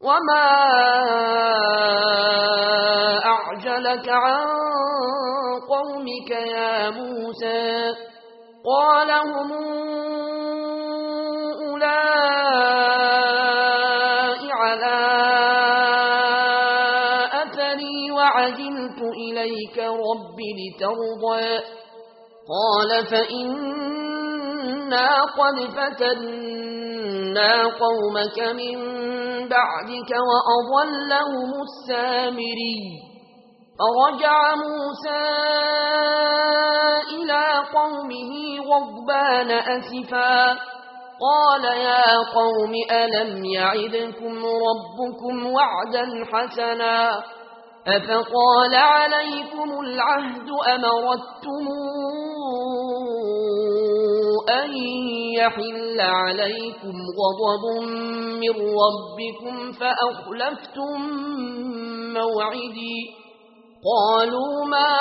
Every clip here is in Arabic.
وما أعجلك عن قومك يا موسى قال هم أولئك على أثري وعجلت إليك رب لترضى قال فإنا قد فتنا قومك من بعدك وأضلهم السامري فرجع موسى إلى قومه غضبان أسفا قال يا قوم ألم يعدكم ربكم وعدا حسنا أفطال عليكم العهد أمرتم أن يحل عليكم غضب من ربكم فأخلفتم موعدي قالوا ما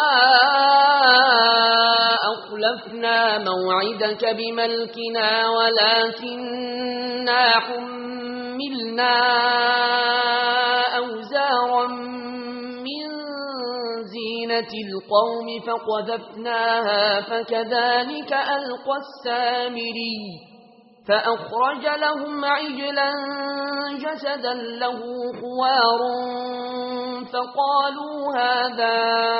أخلفنا موعدك بملكنا ولكننا حملنا أوزارا من زينة القوم فقذفناها فكذلك ألقى السامري فأخرج لهم عجلا جسدا له خوار فقالوا هذا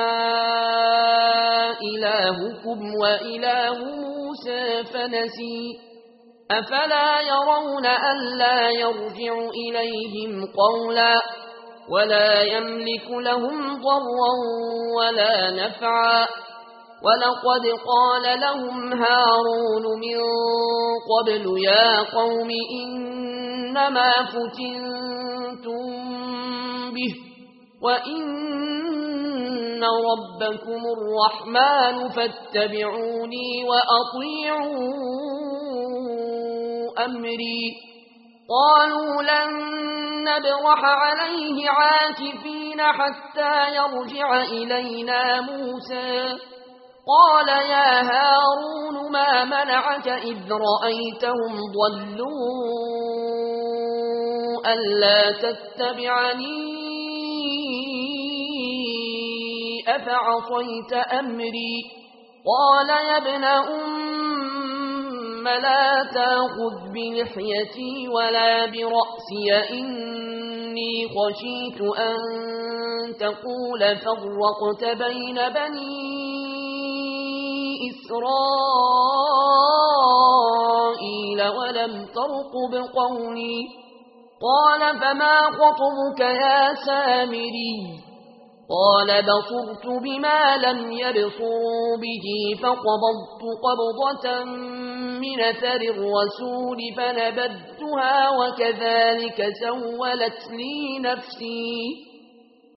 إلهكم وإله موسى فنسي أفلا يرون ألا يرجع إليهم قولا ولا يملك لهم ضرا ولا نفعا ولقد قال لهم هارون من قبل يا قوم إنما فتنتم به وإن ربكم الرحمن فاتبعوني وأطيعوا أمري قالوا لن نبرح عليه عاكفين حتى يرجع إلينا موسى قال يا هارون ما منعك إذ رأيتهم ضلوا ألا تتبعني أفعصيت أمري قال يا ابن لا تأخذ بلحيتي ولا برأسي إني خشيت أن تقول فرقت بين بني إسرائيل ولم ترقب قولي قال فما خطبك يا سامري قال بصرت بما لم يبصروا به فقبضت قبضة من أثر الرسول فنبذتها وكذلك سولت لي نفسي